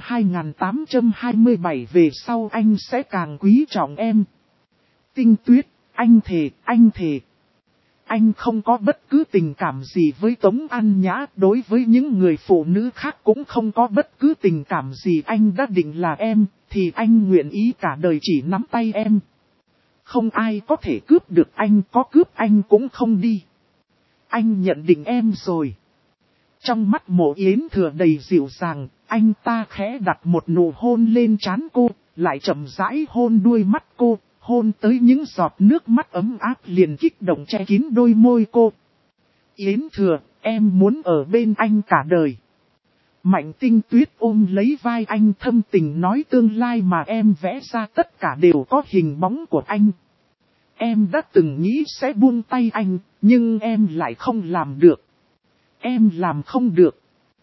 A: 2827 về sau anh sẽ càng quý trọng em. Tinh Tuyết, anh thề. Anh không có bất cứ tình cảm gì với Tống An Nhã, đối với những người phụ nữ khác cũng không có bất cứ tình cảm gì. Anh đã định là em, thì anh nguyện ý cả đời chỉ nắm tay em. Không ai có thể cướp được anh, có cướp anh cũng không đi. Anh nhận định em rồi. Trong mắt Mộ Yến Thừa đầy dịu dàng, anh ta khẽ đặt một nụ hôn lên trán cô, lại chậm rãi hôn đuôi mắt cô. Hôn tới những giọt nước mắt ấm áp liền kích động che kín đôi môi cô. Yến Thừa, em muốn ở bên anh cả đời. Mạnh Tinh Tuyết ôm lấy vai anh thâm tình nói tương lai mà em vẽ ra tất cả đều có hình bóng của anh. Em đã từng nghĩ sẽ buông tay anh, nhưng em lại không làm được. Em làm không được.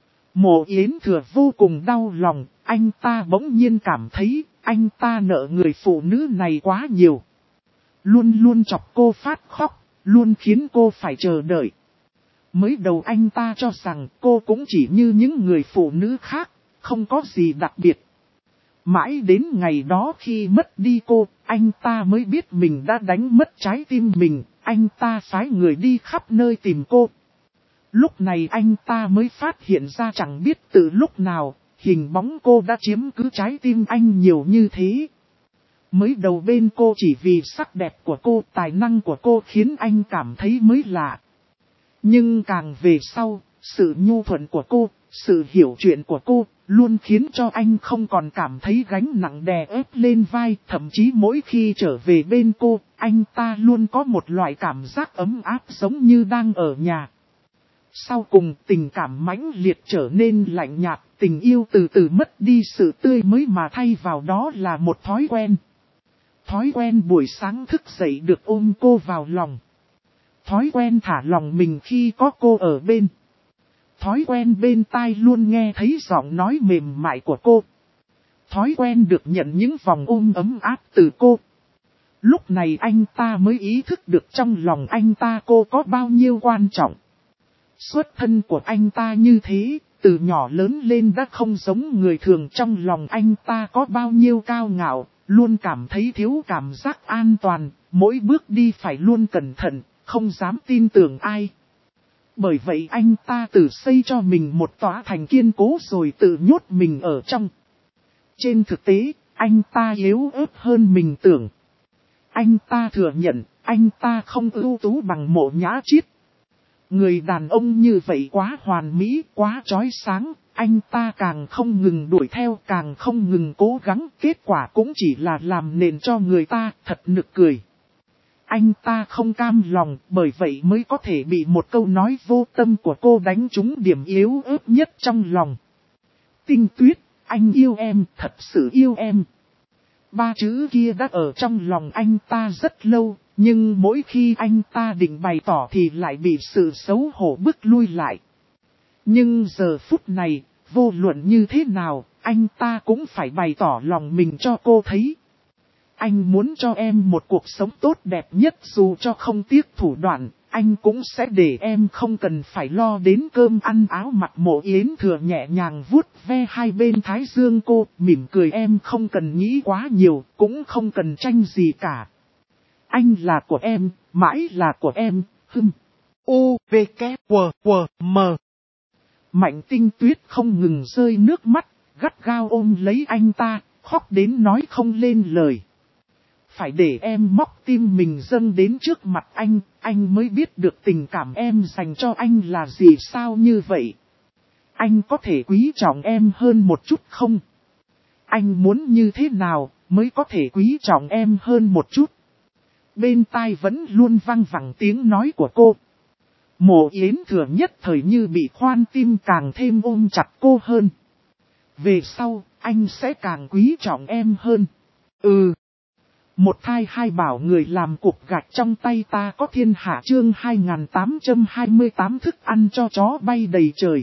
A: Mộ Yến Thừa vô cùng đau lòng, anh ta bỗng nhiên cảm thấy anh ta nợ người phụ nữ này quá nhiều. Luôn luôn chọc cô phát khóc, luôn khiến cô phải chờ đợi. Mới đầu anh ta cho rằng cô cũng chỉ như những người phụ nữ khác, không có gì đặc biệt. Mãi đến ngày đó khi mất đi cô, anh ta mới biết mình đã đánh mất trái tim mình, anh ta phái người đi khắp nơi tìm cô. Lúc này anh ta mới phát hiện ra chẳng biết từ lúc nào, hình bóng cô đã chiếm cứ trái tim anh nhiều như thế. Mới đầu bên cô chỉ vì sắc đẹp của cô, tài năng của cô khiến anh cảm thấy mới lạ. Nhưng càng về sau, sự nhu thuận của cô, sự hiểu chuyện của cô, luôn khiến cho anh không còn cảm thấy gánh nặng đè ép lên vai. Thậm chí mỗi khi trở về bên cô, anh ta luôn có một loại cảm giác ấm áp giống như đang ở nhà. Sau cùng tình cảm mãnh liệt trở nên lạnh nhạt, tình yêu từ từ mất đi sự tươi mới mà thay vào đó là một thói quen. Thói quen buổi sáng thức dậy được ôm cô vào lòng. Thói quen thả lòng mình khi có cô ở bên. Thói quen bên tai luôn nghe thấy giọng nói mềm mại của cô. Thói quen được nhận những vòng ôm ấm áp từ cô. Lúc này anh ta mới ý thức được trong lòng anh ta cô có bao nhiêu quan trọng. Xuất thân của anh ta như thế, từ nhỏ lớn lên đã không giống người thường. Trong lòng anh ta có bao nhiêu cao ngạo, luôn cảm thấy thiếu cảm giác an toàn, mỗi bước đi phải luôn cẩn thận, không dám tin tưởng ai. Bởi vậy anh ta tự xây cho mình một tòa thành kiên cố rồi tự nhốt mình ở trong. Trên thực tế, anh ta yếu ớt hơn mình tưởng. Anh ta thừa nhận, anh ta không ưu tú bằng Mộ Nhã Chiết. Người đàn ông như vậy quá hoàn mỹ, quá chói sáng, anh ta càng không ngừng đuổi theo, càng không ngừng cố gắng, kết quả cũng chỉ là làm nền cho người ta, thật nực cười. Anh ta không cam lòng, bởi vậy mới có thể bị một câu nói vô tâm của cô đánh trúng điểm yếu ớt nhất trong lòng. Tinh Tuyết, anh yêu em, thật sự yêu em. Ba chữ kia đã ở trong lòng anh ta rất lâu, nhưng mỗi khi anh ta định bày tỏ thì lại bị sự xấu hổ bức lui lại. Nhưng giờ phút này, vô luận như thế nào, anh ta cũng phải bày tỏ lòng mình cho cô thấy. Anh muốn cho em một cuộc sống tốt đẹp nhất, dù cho không tiếc thủ đoạn, anh cũng sẽ để em không cần phải lo đến cơm ăn áo mặc. Mộ Yến Thừa nhẹ nhàng vuốt ve hai bên thái dương cô, mỉm cười, em không cần nghĩ quá nhiều, cũng không cần tranh gì cả. Anh là của em, mãi là của em, U, V, K, W, W, M. Mạnh Tinh Tuyết không ngừng rơi nước mắt, gắt gao ôm lấy anh ta, khóc đến nói không lên lời. Phải để em móc tim mình dâng đến trước mặt anh mới biết được tình cảm em dành cho anh là gì. Sao như vậy? Anh có thể quý trọng em hơn một chút không? Anh muốn như thế nào mới có thể quý trọng em hơn một chút? Bên tai vẫn luôn vang vẳng tiếng nói của cô. Mộ Yến Thừa nhất thời như bị khoan tim, càng thêm ôm chặt cô hơn. Về sau, anh sẽ càng quý trọng em hơn. Một thai hai bảo, người làm cục gạch trong tay ta có thiên hạ. Chương 2828 thức ăn cho chó bay đầy trời.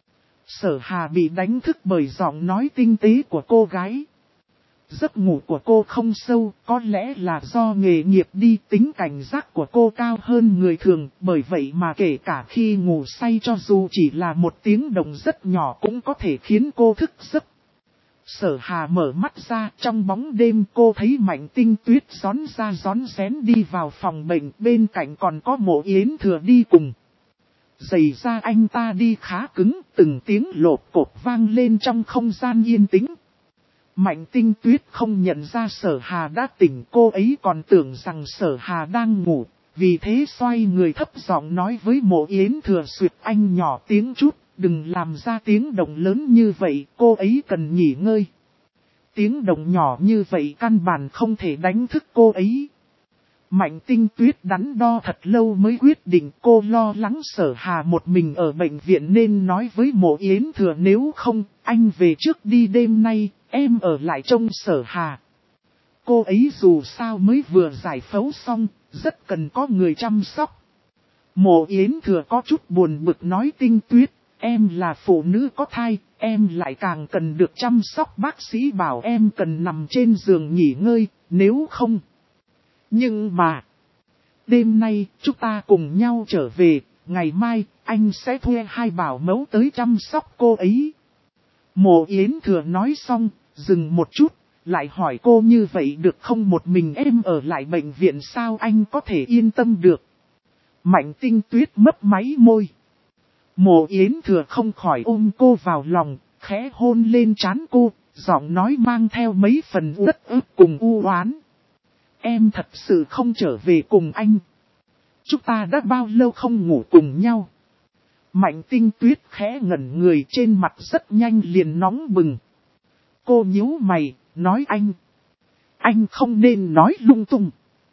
A: Sở Hà bị đánh thức bởi giọng nói tinh tế của cô gái. Giấc ngủ của cô không sâu, có lẽ là do nghề nghiệp đi, tính cảnh giác của cô cao hơn người thường, bởi vậy mà kể cả khi ngủ say, cho dù chỉ là một tiếng động rất nhỏ cũng có thể khiến cô thức giấc. Sở Hà mở mắt ra, trong bóng đêm cô thấy Mạnh Tinh Tuyết rón ra rón rén đi vào phòng bệnh, bên cạnh còn có Mộ Yến Thừa đi cùng. Giày da anh ta đi khá cứng, từng tiếng lộp cộp vang lên trong không gian yên tĩnh. Mạnh Tinh Tuyết không nhận ra Sở Hà đã tỉnh, cô ấy còn tưởng rằng Sở Hà đang ngủ, vì thế xoay người thấp giọng nói với Mộ Yến Thừa, suyệt anh nhỏ tiếng chút. Đừng làm ra tiếng động lớn như vậy, cô ấy cần nghỉ ngơi. Tiếng động nhỏ như vậy căn bản không thể đánh thức cô ấy. Mạnh Tinh Tuyết đắn đo thật lâu mới quyết định, cô lo lắng Sở Hà một mình ở bệnh viện nên nói với Mộ Yến Thừa, nếu không, anh về trước đi, đêm nay, em ở lại trông Sở Hà. Cô ấy dù sao mới vừa giải phẫu xong, rất cần có người chăm sóc. Mộ Yến Thừa có chút buồn bực nói, Tinh Tuyết, em là phụ nữ có thai, em lại càng cần được chăm sóc, bác sĩ bảo em cần nằm trên giường nghỉ ngơi, nếu không. Nhưng mà, đêm nay chúng ta cùng nhau trở về, ngày mai anh sẽ thuê hai bảo mẫu tới chăm sóc cô ấy. Mộ Yến Thừa nói xong, dừng một chút, lại hỏi cô, như vậy được không, một mình em ở lại bệnh viện sao anh có thể yên tâm được? Mạnh Tinh Tuyết mấp máy môi. Mộ Yến Thừa không khỏi ôm cô vào lòng, khẽ hôn lên trán cô, giọng nói mang theo mấy phần uất ức cùng u oán. Em thật sự không trở về cùng anh. Chúng ta đã bao lâu không ngủ cùng nhau? Mạnh Tinh Tuyết khẽ ngẩn người, trên mặt rất nhanh liền nóng bừng. Cô nhíu mày, nói anh không nên nói lung tung.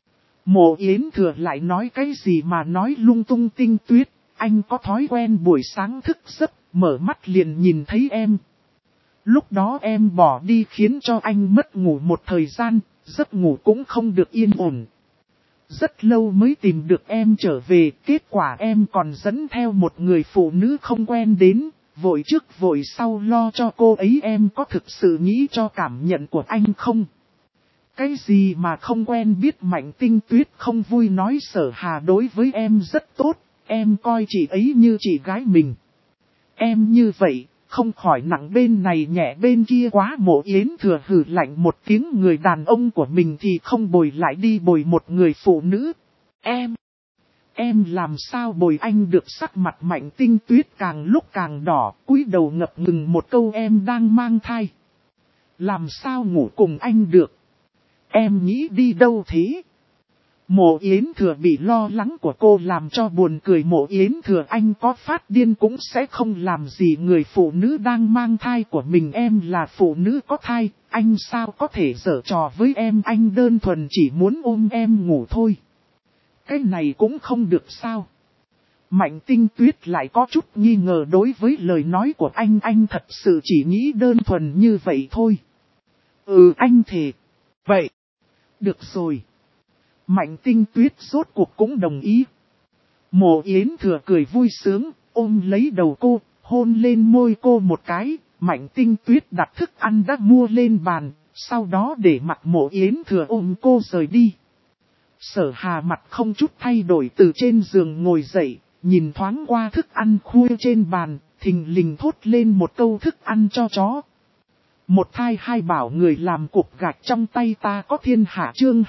A: Mộ Yến Thừa lại nói cái gì mà nói lung tung, Tinh Tuyết, anh có thói quen buổi sáng thức giấc, mở mắt liền nhìn thấy em. Lúc đó em bỏ đi khiến cho anh mất ngủ một thời gian, giấc ngủ cũng không được yên ổn. Rất lâu mới tìm được em trở về, kết quả em còn dẫn theo một người phụ nữ không quen đến, vội trước vội sau lo cho cô ấy, em có thực sự nghĩ cho cảm nhận của anh không? Cái gì mà không quen biết? Mạnh Tinh Tuyết không vui nói, Sở Hà đối với em rất tốt, em coi chị ấy như chị gái mình. Em như vậy, không khỏi nặng bên này nhẹ bên kia quá. Mộ Yến Thừa hừ lạnh một tiếng, người đàn ông của mình thì không bồi lại đi bồi một người phụ nữ. Em làm sao bồi anh được? Sắc mặt Mạnh Tinh Tuyết càng lúc càng đỏ, cúi đầu ngập ngừng một câu, em đang mang thai. Làm sao ngủ cùng anh được? Em nghĩ đi đâu thế? Mộ Yến Thừa bị lo lắng của cô làm cho buồn cười. Mộ Yến Thừa, anh có phát điên cũng sẽ không làm gì người phụ nữ đang mang thai của mình. Em là phụ nữ có thai, anh sao có thể giở trò với em? Anh đơn thuần chỉ muốn ôm em ngủ thôi. Cái này cũng không được sao? Mạnh Tinh Tuyết lại có chút nghi ngờ đối với lời nói của anh thật sự chỉ nghĩ đơn thuần như vậy thôi. Anh thề. Vậy. Được rồi. Mạnh Tinh Tuyết rốt cuộc cũng đồng ý. Mộ Yến Thừa cười vui sướng, ôm lấy đầu cô, hôn lên môi cô một cái, Mạnh Tinh Tuyết đặt thức ăn đã mua lên bàn, sau đó để mặc Mộ Yến Thừa ôm cô rời đi. Sở Hà mặt không chút thay đổi từ trên giường ngồi dậy, nhìn thoáng qua thức ăn khuya trên bàn, thình lình thốt lên một câu thức ăn cho chó. Một thai hai bảo người làm cục gạch trong tay ta có thiên hạ chương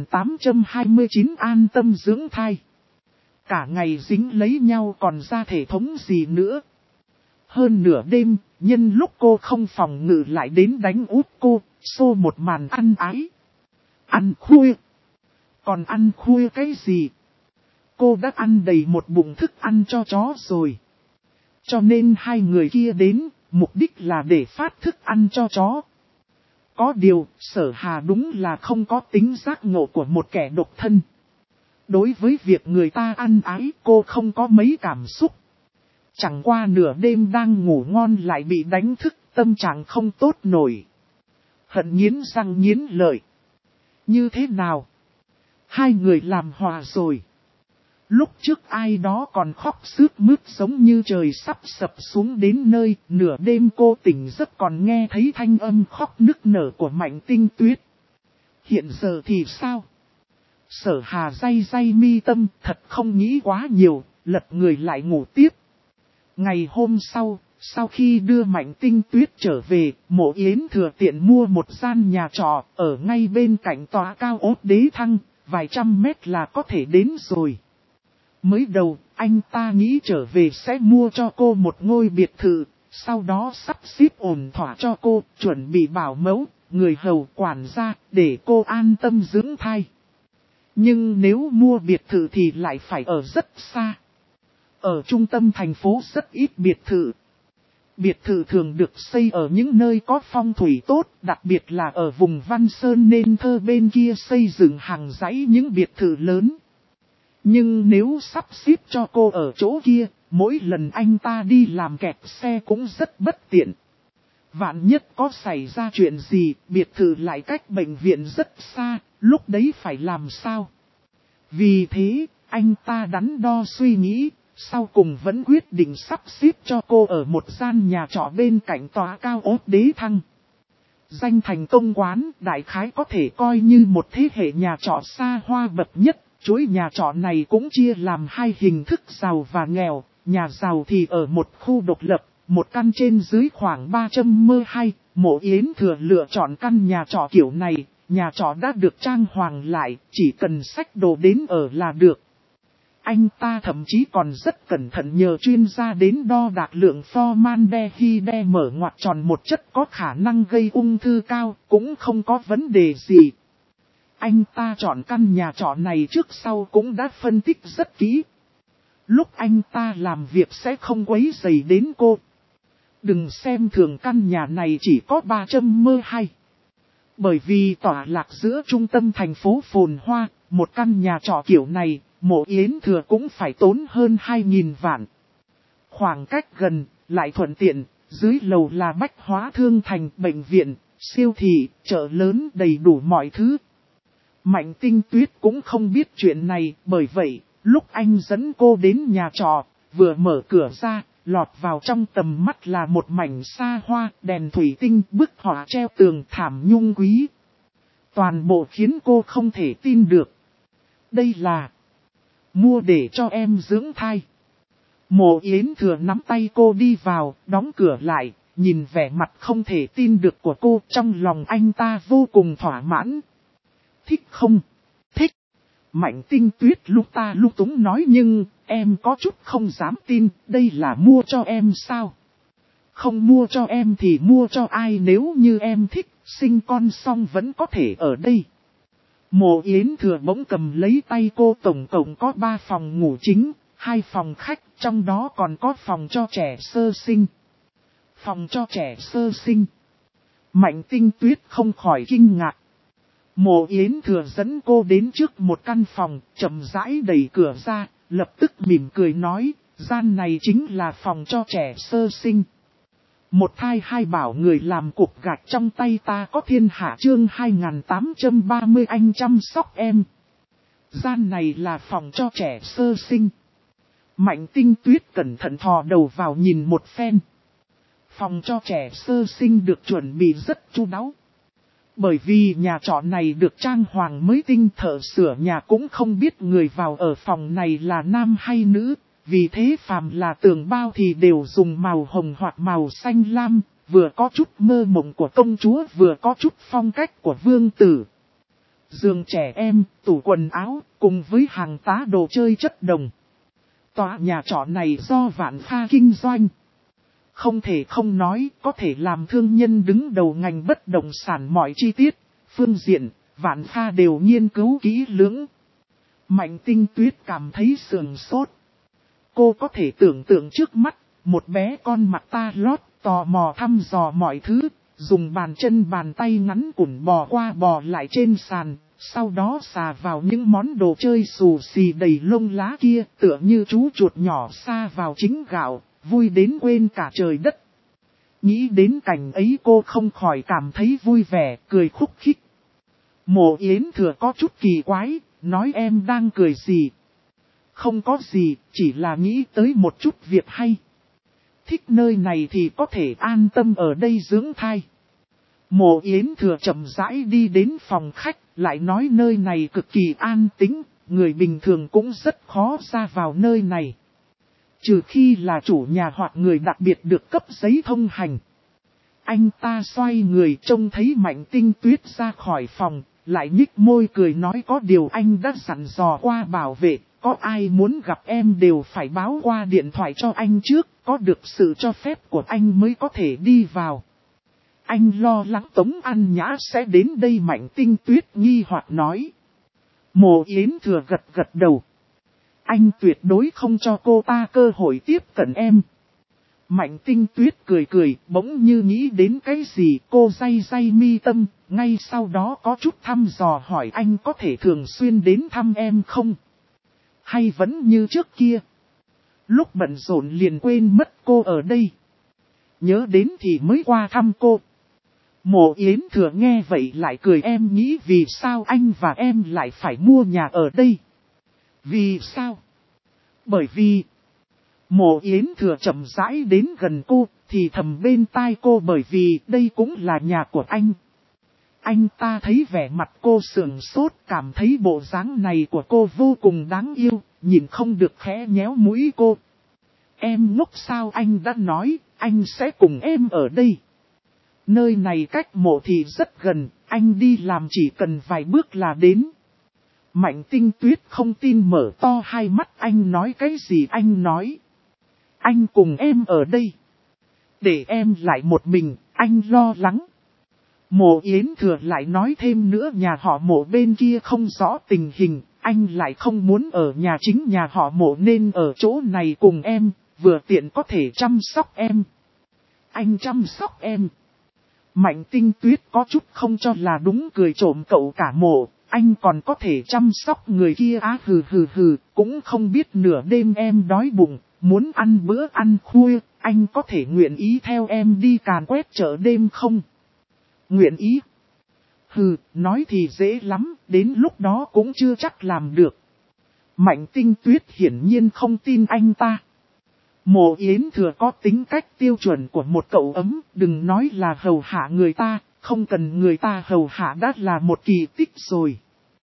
A: 2829 an tâm dưỡng thai. Cả ngày dính lấy nhau còn ra thể thống gì nữa. Hơn nửa đêm, nhân lúc cô không phòng ngự lại đến đánh úp cô, xô một màn ăn ái. Ăn khuya. Còn ăn khuya cái gì? Cô đã ăn đầy một bụng thức ăn cho chó rồi. Cho nên hai người kia đến, mục đích là để phát thức ăn cho chó. Có điều, Sở Hà đúng là không có tính giác ngộ của một kẻ độc thân. Đối với việc người ta ăn ái cô không có mấy cảm xúc. Chẳng qua nửa đêm đang ngủ ngon lại bị đánh thức, tâm trạng không tốt nổi. Hận nghiến răng nghiến lợi. Như thế nào? Hai người làm hòa rồi. Lúc trước ai đó còn khóc sướt mướt giống như trời sắp sập xuống đến nơi, nửa đêm cô tỉnh giấc còn nghe thấy thanh âm khóc nức nở của Mạnh Tinh Tuyết. Hiện giờ thì sao? Sở Hà day mi tâm, thật không nghĩ quá nhiều, lật người lại ngủ tiếp. Ngày hôm sau khi đưa Mạnh Tinh Tuyết trở về, Mộ Yến Thừa tiện mua một gian nhà trọ, ở ngay bên cạnh tòa cao ốt Đế Thăng, vài trăm mét là có thể đến rồi. Mới đầu, anh ta nghĩ trở về sẽ mua cho cô một ngôi biệt thự, sau đó sắp xếp ổn thỏa cho cô, chuẩn bị bảo mẫu, người hầu quản gia, để cô an tâm dưỡng thai. Nhưng nếu mua biệt thự thì lại phải ở rất xa. Ở trung tâm thành phố rất ít biệt thự. Biệt thự thường được xây ở những nơi có phong thủy tốt, đặc biệt là ở vùng Văn Sơn nên thơ bên kia xây dựng hàng dãy những biệt thự lớn. Nhưng nếu sắp xếp cho cô ở chỗ kia, mỗi lần anh ta đi làm kẹt xe cũng rất bất tiện. Vạn nhất có xảy ra chuyện gì, biệt thự lại cách bệnh viện rất xa, lúc đấy phải làm sao? Vì thế, anh ta đắn đo suy nghĩ, sau cùng vẫn quyết định sắp xếp cho cô ở một gian nhà trọ bên cạnh tòa cao ốt Đế Thăng. Danh thành công quán, đại khái có thể coi như một thế hệ nhà trọ xa hoa bậc nhất. Chuỗi nhà trọ này cũng chia làm hai hình thức giàu và nghèo, nhà giàu thì ở một khu độc lập, một căn trên dưới khoảng 300m2, Mộ Yến Thừa lựa chọn căn nhà trọ kiểu này, nhà trọ đã được trang hoàng lại, chỉ cần xách đồ đến ở là được. Anh ta thậm chí còn rất cẩn thận nhờ chuyên gia đến đo đạc lượng formaldehyde mở ngoặc tròn một chất có khả năng gây ung thư cao, cũng không có vấn đề gì. Anh ta chọn căn nhà trọ này trước sau cũng đã phân tích rất kỹ. Lúc anh ta làm việc sẽ không quấy rầy đến cô. Đừng xem thường căn nhà này chỉ có 300m2. Bởi vì tọa lạc giữa trung tâm thành phố phồn hoa, một căn nhà trọ kiểu này, Mộ Yến Thừa cũng phải tốn hơn 2.000 vạn. Khoảng cách gần, lại thuận tiện, dưới lầu là bách hóa thương thành, bệnh viện, siêu thị, chợ lớn đầy đủ mọi thứ. Mạnh Tinh Tuyết cũng không biết chuyện này, bởi vậy, lúc anh dẫn cô đến nhà trọ, vừa mở cửa ra, lọt vào trong tầm mắt là một mảnh xa hoa, đèn thủy tinh, bức họa treo tường thảm nhung quý. Toàn bộ khiến cô không thể tin được. Đây là mua để cho em dưỡng thai. Mộ Yến Thừa nắm tay cô đi vào, đóng cửa lại, nhìn vẻ mặt không thể tin được của cô, trong lòng anh ta vô cùng thỏa mãn. Thích không? Thích. Mạnh Tinh Tuyết lúc ta lúc túng nói nhưng em có chút không dám tin, đây là mua cho em sao? Không mua cho em thì mua cho ai nếu như em thích, sinh con xong vẫn có thể ở đây. Mộ Yến Thừa bỗng cầm lấy tay cô, tổng cộng có 3 phòng ngủ chính, 2 phòng khách, trong đó còn có phòng cho trẻ sơ sinh. Phòng cho trẻ sơ sinh. Mạnh Tinh Tuyết không khỏi kinh ngạc. Mộ Yến Thừa dẫn cô đến trước một căn phòng, chậm rãi đẩy cửa ra, lập tức mỉm cười nói, gian này chính là phòng cho trẻ sơ sinh. Một thai hai bảo người làm cục gạch trong tay ta có thiên hạ chương 2830 anh chăm sóc em. Gian này là phòng cho trẻ sơ sinh. Mạnh Tinh Tuyết cẩn thận thò đầu vào nhìn một phen. Phòng cho trẻ sơ sinh được chuẩn bị rất chu đáo. Bởi vì nhà trọ này được trang hoàng mới tinh, thợ sửa nhà cũng không biết người vào ở phòng này là nam hay nữ. Vì thế phàm là tường bao thì đều dùng màu hồng hoặc màu xanh lam, vừa có chút mơ mộng của công chúa vừa có chút phong cách của vương tử. Giường trẻ em, tủ quần áo, cùng với hàng tá đồ chơi chất đồng. Tòa nhà trọ này do Vạn Pha kinh doanh. Không thể không nói, có thể làm thương nhân đứng đầu ngành bất động sản, mọi chi tiết, phương diện, Vạn Pha đều nghiên cứu kỹ lưỡng. Mạnh Tinh Tuyết cảm thấy sườn sốt. Cô có thể tưởng tượng trước mắt, một bé con mặc ta lót, tò mò thăm dò mọi thứ, dùng bàn chân bàn tay ngắn cùn bò qua bò lại trên sàn, sau đó xà vào những món đồ chơi xù xì đầy lông lá kia, tựa như chú chuột nhỏ sa vào chính gạo, vui đến quên cả trời đất. Nghĩ đến cảnh ấy cô không khỏi cảm thấy vui vẻ, cười khúc khích. Mộ Yến Thừa có chút kỳ quái, nói em đang cười gì? Không có gì, chỉ là nghĩ tới một chút việc hay. Thích nơi này thì có thể an tâm ở đây dưỡng thai. Mộ Yến Thừa chậm rãi đi đến phòng khách, lại nói nơi này cực kỳ an tĩnh, người bình thường cũng rất khó ra vào nơi này. Trừ khi là chủ nhà hoặc người đặc biệt được cấp giấy thông hành. Anh ta xoay người trông thấy Mạnh Tinh Tuyết ra khỏi phòng, lại nhích môi cười nói có điều anh đã dặn dò qua bảo vệ, có ai muốn gặp em đều phải báo qua điện thoại cho anh trước, có được sự cho phép của anh mới có thể đi vào. Anh lo lắng Tống An Nhã sẽ đến đây, Mạnh Tinh Tuyết nghi hoặc nói. Mộ Yến Thừa gật gật đầu. Anh tuyệt đối không cho cô ta cơ hội tiếp cận em. Mạnh Tinh Tuyết cười cười, bỗng như nghĩ đến cái gì, cô day day mi tâm, ngay sau đó có chút thăm dò hỏi anh có thể thường xuyên đến thăm em không? Hay vẫn như trước kia? Lúc bận rộn liền quên mất cô ở đây. Nhớ đến thì mới qua thăm cô. Mộ Yến Thừa nghe vậy lại cười, em nghĩ vì sao anh và em lại phải mua nhà ở đây? Vì sao? Bởi vì... Mộ Yến Thừa chậm rãi đến gần cô, thì thầm bên tai cô, bởi vì đây cũng là nhà của anh. Anh ta thấy vẻ mặt cô sườn sốt, cảm thấy bộ dáng này của cô vô cùng đáng yêu, nhìn không được khẽ nhéo mũi cô. Em ngốc sao, anh đã nói, anh sẽ cùng em ở đây. Nơi này cách mộ thì rất gần, anh đi làm chỉ cần vài bước là đến. Mạnh Tinh Tuyết không tin mở to hai mắt, anh nói cái gì? Anh nói anh cùng em ở đây. Để em lại một mình, anh lo lắng. Mộ Yến Thừa lại nói thêm nữa, nhà họ Mộ bên kia không rõ tình hình, anh lại không muốn ở nhà chính nhà họ Mộ nên ở chỗ này cùng em, vừa tiện có thể chăm sóc em. Anh chăm sóc em. Mạnh Tinh Tuyết có chút không cho là đúng, cười trộm cậu cả Mộ, anh còn có thể chăm sóc người kia á? Hừ hừ hừ, cũng không biết nửa đêm em đói bụng, muốn ăn bữa ăn khuya, anh có thể nguyện ý theo em đi càn quét chợ đêm không? Nguyện ý? Hừ, nói thì dễ lắm, đến lúc đó cũng chưa chắc làm được. Mạnh Tinh Tuyết hiển nhiên không tin anh ta. Mộ Yến Thừa có tính cách tiêu chuẩn của một cậu ấm, đừng nói là hầu hạ người ta, không cần người ta hầu hạ đã là một kỳ tích rồi.